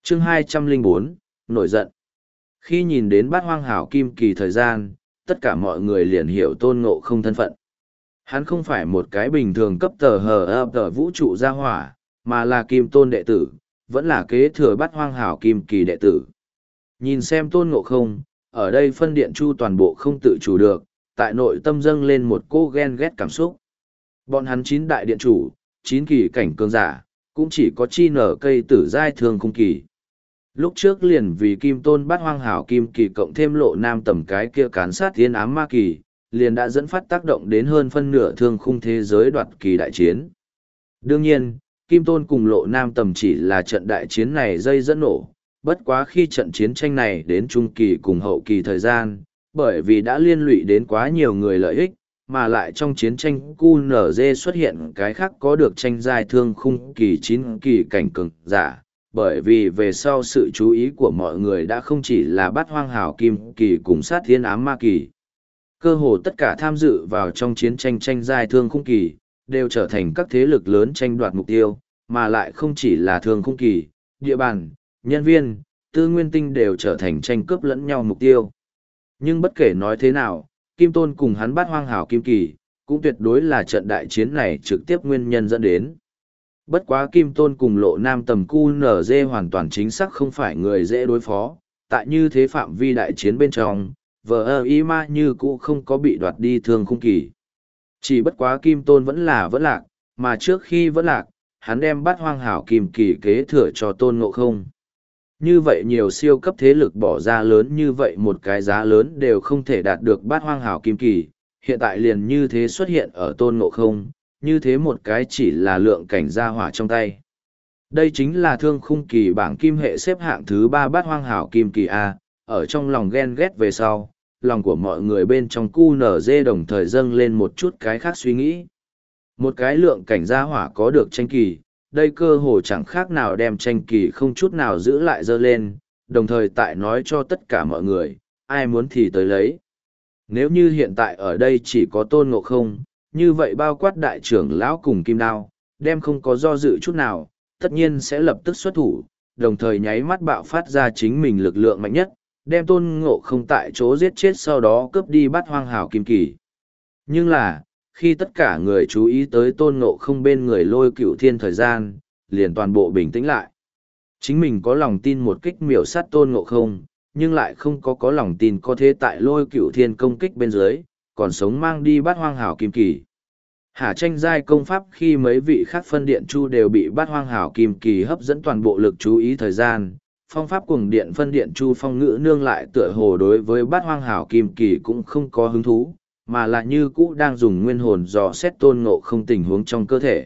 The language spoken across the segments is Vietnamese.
Chương 204, nổi giận. Khi nhìn đến bát hoang hảo kim kỳ thời gian, tất cả mọi người liền hiểu Tôn Ngộ Không thân phận. Hắn không phải một cái bình thường cấp tờ hờ vũ trụ gia hỏa, mà là kim tôn đệ tử, vẫn là kế thừa bát hoang hảo kim kỳ đệ tử. Nhìn xem Tôn Ngộ Không, ở đây phân điện chu toàn bộ không tự chủ được, tại nội tâm dâng lên một cô ghen ghét cảm xúc. Bọn hắn 9 đại điện chủ, 9 kỳ cảnh cường giả, cũng chỉ có chi nở cây tử giai thương khung kỳ. Lúc trước liền vì kim tôn bát hoang hảo kim kỳ cộng thêm lộ nam tầm cái kia cán sát thiên ám ma kỳ, liền đã dẫn phát tác động đến hơn phân nửa thương khung thế giới đoạt kỳ đại chiến. Đương nhiên, kim tôn cùng lộ nam tầm chỉ là trận đại chiến này dây dẫn nổ, bất quá khi trận chiến tranh này đến trung kỳ cùng hậu kỳ thời gian, bởi vì đã liên lụy đến quá nhiều người lợi ích, mà lại trong chiến tranh QNZ xuất hiện cái khác có được tranh giai thương khung kỳ 9 kỳ cảnh cường giả, bởi vì về sau sự chú ý của mọi người đã không chỉ là bát hoang hảo kim kỳ cùng sát thiên ám ma kỳ. Cơ hồ tất cả tham dự vào trong chiến tranh tranh giai thương khung kỳ, đều trở thành các thế lực lớn tranh đoạt mục tiêu, mà lại không chỉ là thương khung kỳ, địa bàn, nhân viên, tư nguyên tinh đều trở thành tranh cướp lẫn nhau mục tiêu. Nhưng bất kể nói thế nào, Kim Tôn cùng hắn bát hoang hảo kim kỳ, cũng tuyệt đối là trận đại chiến này trực tiếp nguyên nhân dẫn đến. Bất quá Kim Tôn cùng lộ nam tầm QNZ hoàn toàn chính xác không phải người dễ đối phó, tại như thế phạm vi đại chiến bên trong, VIMA như cũ không có bị đoạt đi thương khung kỳ. Chỉ bất quá Kim Tôn vẫn lạc, mà trước khi vẫn lạc, hắn đem bát hoang hảo kim kỳ kế thừa cho Tôn Ngộ Không. Như vậy nhiều siêu cấp thế lực bỏ ra lớn như vậy một cái giá lớn đều không thể đạt được bát hoang hảo kim kỳ, hiện tại liền như thế xuất hiện ở Tôn Ngộ Không, như thế một cái chỉ là lượng cảnh gia hỏa trong tay. Đây chính là thương khung kỳ bảng kim hệ xếp hạng thứ 3 bát hoang hảo kim kỳ A, ở trong lòng ghen ghét về sau, lòng của mọi người bên trong QNZ đồng thời dâng lên một chút cái khác suy nghĩ. Một cái lượng cảnh gia hỏa có được tranh kỳ, đây cơ hồ chẳng khác nào đem tranh kỳ không chút nào giữ lại dơ lên, đồng thời tại nói cho tất cả mọi người, ai muốn thì tới lấy. Nếu như hiện tại ở đây chỉ có Tôn Ngộ Không, như vậy bao quát đại trưởng lão cùng Kim Đao, đem không có do dự chút nào, tất nhiên sẽ lập tức xuất thủ, đồng thời nháy mắt bạo phát ra chính mình lực lượng mạnh nhất, đem Tôn Ngộ Không tại chỗ giết chết sau đó cướp đi bát hoang hảo kim kỳ. Nhưng là, khi tất cả người chú ý tới Tôn Ngộ Không bên người Lôi Cửu Thiên thời gian, liền toàn bộ bình tĩnh lại. Chính mình có lòng tin một kích miểu sát Tôn Ngộ Không, nhưng lại không có lòng tin có thế tại Lôi Cửu Thiên công kích bên dưới, còn sống mang đi bát hoang hảo kim kỳ. Hà tranh giai công pháp khi mấy vị khác phân điện chu đều bị bát hoang hảo kim kỳ hấp dẫn toàn bộ lực chú ý thời gian, phong pháp cùng điện phân điện chu phong ngữ nương lại tựa hồ đối với bát hoang hảo kim kỳ cũng không có hứng thú, mà là như cũ đang dùng nguyên hồn dò xét Tôn Ngộ Không tình huống trong cơ thể.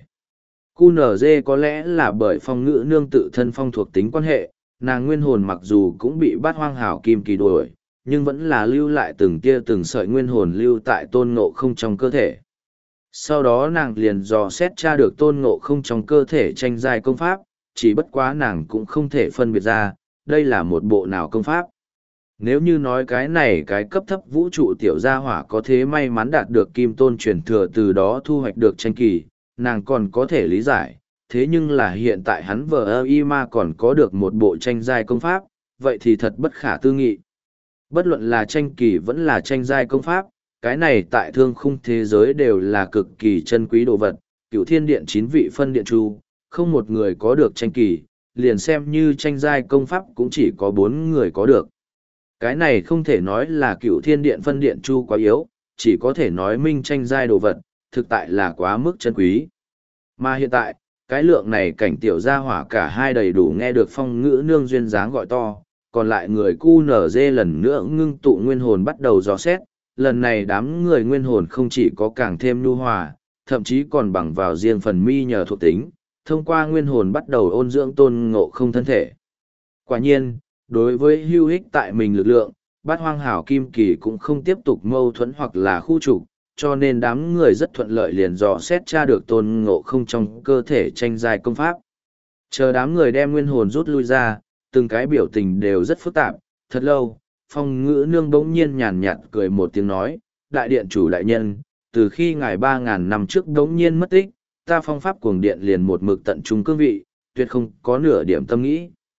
QNZ có lẽ là bởi phong ngữ nương tự thân phong thuộc tính quan hệ, nàng nguyên hồn mặc dù cũng bị bát hoang hảo kim kỳ đuổi, nhưng vẫn là lưu lại từng tia từng sợi nguyên hồn lưu tại Tôn Ngộ Không trong cơ thể. Sau đó nàng liền dò xét tra được Tôn Ngộ Không trong cơ thể tranh giai công pháp, chỉ bất quá nàng cũng không thể phân biệt ra, đây là một bộ nào công pháp. Nếu như nói cái này cái cấp thấp vũ trụ tiểu gia hỏa có thế may mắn đạt được kim tôn truyền thừa từ đó thu hoạch được tranh kỳ, nàng còn có thể lý giải, thế nhưng là hiện tại hắn VIMA còn có được một bộ tranh giai công pháp, vậy thì thật bất khả tư nghị. Bất luận là tranh kỳ vẫn là tranh giai công pháp, cái này tại thương khung thế giới đều là cực kỳ chân quý đồ vật, Cửu Thiên Điện 9 vị phân điện chu, không một người có được tranh kỳ, liền xem như tranh giai công pháp cũng chỉ có 4 người có được. Cái này không thể nói là Cửu Thiên Điện phân điện chu quá yếu, chỉ có thể nói minh tranh giai đồ vật, thực tại là quá mức chân quý. Mà hiện tại, cái lượng này cảnh tiểu gia hỏa cả hai đầy đủ nghe được phong ngữ nương duyên dáng gọi to, còn lại người QNZ lần nữa ngưng tụ nguyên hồn bắt đầu dò xét, lần này đám người nguyên hồn không chỉ có càng thêm nhu hòa, thậm chí còn bằng vào riêng phần mi nhờ thuộc tính, thông qua nguyên hồn bắt đầu ôn dưỡng Tôn Ngộ Không thân thể. Quả nhiên, đối với hữu ích tại mình lực lượng, bát hoang hảo kim kỳ cũng không tiếp tục mâu thuẫn hoặc là khu trục, cho nên đám người rất thuận lợi liền dò xét tra được Tôn Ngộ Không trong cơ thể tranh giai công pháp. Chờ đám người đem nguyên hồn rút lui ra, từng cái biểu tình đều rất phức tạp, thật lâu, phong ngữ nương bỗng nhiên nhàn nhạt cười một tiếng nói, đại điện chủ đại nhân, từ khi ngài 3.000 năm trước bỗng nhiên mất tích, ta phong pháp cuồng điện liền một mực tận trung cương vị, tuyệt không có nửa điểm tâm nghĩ.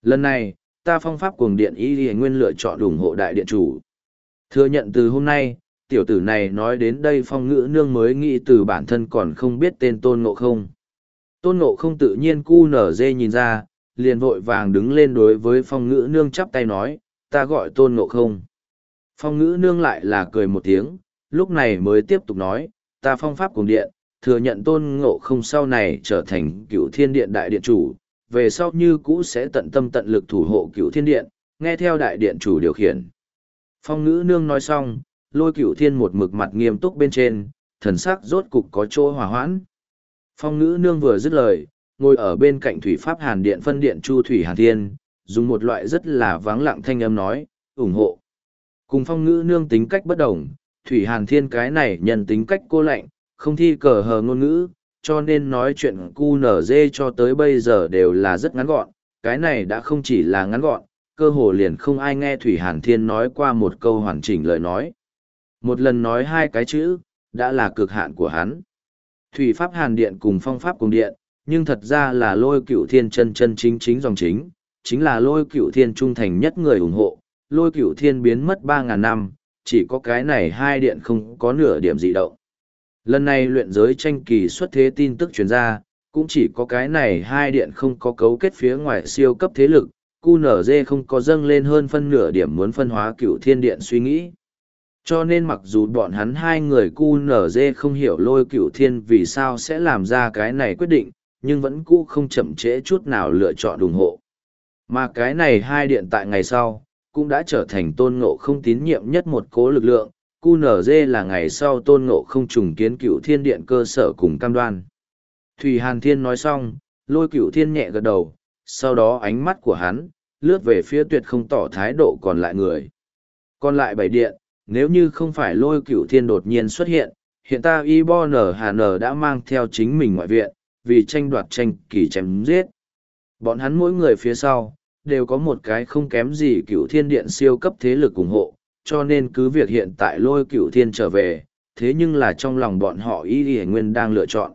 Lần này, ta phong pháp cuồng điện Y Lìa Nguyên lựa chọn ủng hộ đại điện chủ. Thừa nhận từ hôm nay, tiểu tử này nói đến đây phong ngữ nương mới nghĩ từ bản thân còn không biết tên Tôn Ngộ Không. Tôn Ngộ Không tự nhiên cu nở dê nhìn ra, liền vội vàng đứng lên đối với phong ngữ nương chắp tay nói, ta gọi Tôn Ngộ Không. Phong ngữ nương lại là cười một tiếng, lúc này mới tiếp tục nói, ta phong pháp cùng điện, thừa nhận Tôn Ngộ Không sau này trở thành cựu thiên điện đại điện chủ, về sau như cũ sẽ tận tâm tận lực thủ hộ cựu thiên điện, nghe theo đại điện chủ điều khiển. Phong ngữ nương nói xong, lôi cựu thiên một mực mặt nghiêm túc bên trên, thần sắc rốt cục có chỗ hòa hoãn. Phong ngữ nương vừa dứt lời, ngồi ở bên cạnh thủy pháp hàn điện phân điện chu thủy hàn thiên, dùng một loại rất là vắng lặng thanh âm nói, ủng hộ. Cùng phong ngữ nương tính cách bất đồng, thủy hàn thiên cái này nhận tính cách cô lạnh, không thi cờ hờ ngôn ngữ, cho nên nói chuyện cu nở dê cho tới bây giờ đều là rất ngắn gọn, cái này đã không chỉ là ngắn gọn, cơ hồ liền không ai nghe thủy hàn thiên nói qua một câu hoàn chỉnh lời nói. Một lần nói hai cái chữ, đã là cực hạn của hắn. Thủy pháp hàn điện cùng phong pháp cùng điện, nhưng thật ra là lôi cựu thiên chân chân chính chính dòng chính là lôi cựu thiên trung thành nhất người ủng hộ, lôi cựu thiên biến mất 3.000 năm, chỉ có cái này hai điện không có nửa điểm dị động. Lần này luyện giới tranh kỳ xuất thế tin tức truyền ra, cũng chỉ có cái này hai điện không có cấu kết phía ngoài siêu cấp thế lực, QNZ không có dâng lên hơn phân nửa điểm muốn phân hóa cựu thiên điện suy nghĩ. Cho nên mặc dù bọn hắn hai người QNZ không hiểu lôi cựu thiên vì sao sẽ làm ra cái này quyết định, nhưng vẫn cũ không chậm trễ chút nào lựa chọn ủng hộ. Mà cái này hai điện tại ngày sau, cũng đã trở thành Tôn Ngộ Không tín nhiệm nhất một cố lực lượng, QNZ là ngày sau Tôn Ngộ Không trùng kiến cựu thiên điện cơ sở cùng cam đoan. Thủy Hàn Thiên nói xong, lôi cựu thiên nhẹ gật đầu, sau đó ánh mắt của hắn, lướt về phía tuyệt không tỏ thái độ còn lại người. Còn lại bảy điện, nếu như không phải lôi cựu thiên đột nhiên xuất hiện, hiện ta Y-Bo N.H.N. đã mang theo chính mình ngoại viện, vì tranh đoạt tranh kỳ chém giết. Bọn hắn mỗi người phía sau, đều có một cái không kém gì cựu thiên điện siêu cấp thế lực ủng hộ, cho nên cứ việc hiện tại lôi cựu thiên trở về, thế nhưng là trong lòng bọn họ Y Lìa Nguyên đang lựa chọn.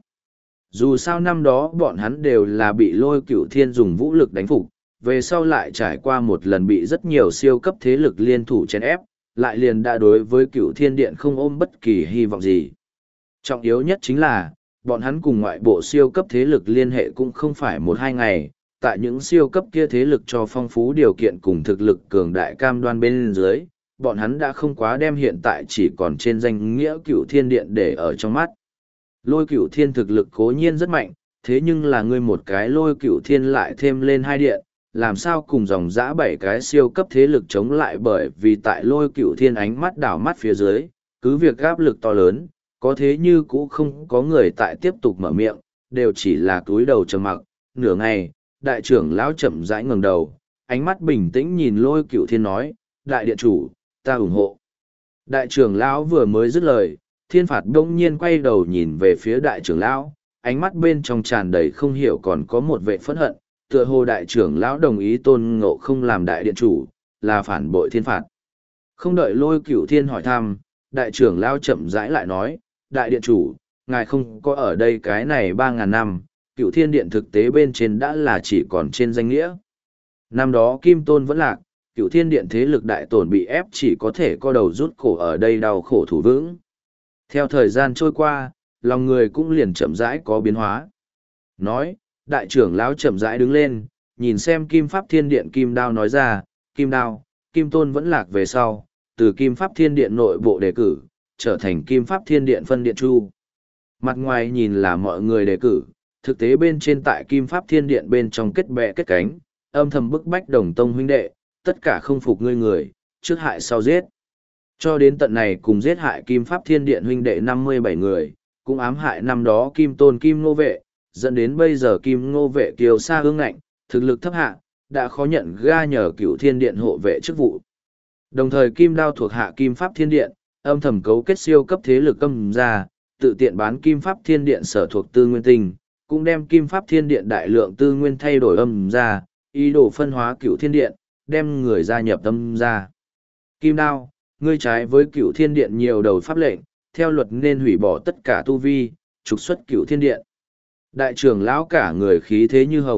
Dù sao năm đó bọn hắn đều là bị lôi cựu thiên dùng vũ lực đánh phục, về sau lại trải qua một lần bị rất nhiều siêu cấp thế lực liên thủ chèn ép, lại liền đã đối với cựu thiên điện không ôm bất kỳ hy vọng gì. Trọng yếu nhất chính là, bọn hắn cùng ngoại bộ siêu cấp thế lực liên hệ cũng không phải một hai ngày, tại những siêu cấp kia thế lực cho phong phú điều kiện cùng thực lực cường đại cam đoan bên dưới, bọn hắn đã không quá đem hiện tại chỉ còn trên danh nghĩa cựu thiên điện để ở trong mắt. Lôi cựu thiên thực lực cố nhiên rất mạnh, thế nhưng là ngươi một cái lôi cựu thiên lại thêm lên hai điện, làm sao cùng dòng dã bảy cái siêu cấp thế lực chống lại, bởi vì tại lôi cựu thiên ánh mắt đảo mắt phía dưới, cứ việc áp lực to lớn, có thế như cũ không có người tại tiếp tục mở miệng, đều chỉ là túi đầu trầm mặc. Nửa ngày, đại trưởng lão chậm rãi ngẩng đầu, ánh mắt bình tĩnh nhìn lôi cựu thiên nói, đại điện chủ, ta ủng hộ. Đại trưởng lão vừa mới dứt lời, thiên phạt đông nhiên quay đầu nhìn về phía đại trưởng lão, ánh mắt bên trong tràn đầy không hiểu còn có một vệ phẫn hận, tựa hồ đại trưởng lão đồng ý Tôn Ngộ Không làm đại điện chủ, là phản bội thiên phạt. Không đợi lôi cửu thiên hỏi thăm, đại trưởng lão chậm rãi lại nói, đại điện chủ, ngài không có ở đây cái này 3.000 năm, cửu thiên điện thực tế bên trên đã là chỉ còn trên danh nghĩa. Năm đó Kim Tôn vẫn lạc, cửu thiên điện thế lực đại tổn bị ép chỉ có thể co đầu rút cổ ở đây đau khổ thủ vững. Theo thời gian trôi qua, lòng người cũng liền chậm rãi có biến hóa. Nói, đại trưởng lão chậm rãi đứng lên, nhìn xem Kim Pháp Thiên Điện Kim Đao nói ra, Kim Đao, Kim Tôn vẫn lạc về sau, từ Kim Pháp Thiên Điện nội bộ đề cử, trở thành Kim Pháp Thiên Điện phân điện chu. Mặt ngoài nhìn là mọi người đề cử, thực tế bên trên tại Kim Pháp Thiên Điện bên trong kết bè kết cánh, âm thầm bức bách đồng tông huynh đệ, tất cả không phục ngươi người, trước hại sau giết. Cho đến tận này cùng giết hại Kim Pháp Thiên Điện huynh đệ 57 người, cũng ám hại năm đó Kim Tôn Kim Ngô Vệ, dẫn đến bây giờ Kim Ngô Vệ kiêu sa ương ngạnh, thực lực thấp hạ, đã khó nhận ga nhờ Cửu Thiên Điện hộ vệ chức vụ. Đồng thời Kim Đao thuộc hạ Kim Pháp Thiên Điện, âm thầm cấu kết siêu cấp thế lực âm ra, tự tiện bán Kim Pháp Thiên Điện sở thuộc tư nguyên tinh, cũng đem Kim Pháp Thiên Điện đại lượng tư nguyên thay đổi âm ra, ý đồ phân hóa Cửu Thiên Điện, đem người gia nhập âm ra. Kim Đao, ngươi trái với Cửu Thiên Điện nhiều đầu pháp lệnh, theo luật nên hủy bỏ tất cả tu vi, trục xuất Cửu Thiên Điện. Đại trưởng lão cả người khí thế như hồng,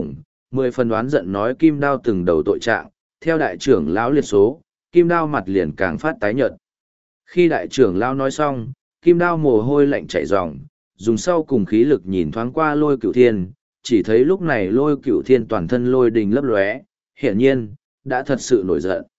Mười phần đoán giận nói kim đao từng đầu tội trạng, theo đại trưởng lão liệt số, kim đao mặt liền càng phát tái nhợt. Khi đại trưởng lão nói xong, kim đao mồ hôi lạnh chảy ròng, dùng sau cùng khí lực nhìn thoáng qua Lôi Cửu Thiên, chỉ thấy lúc này Lôi Cửu Thiên toàn thân lôi đình lấp lóe, hiển nhiên đã thật sự nổi giận.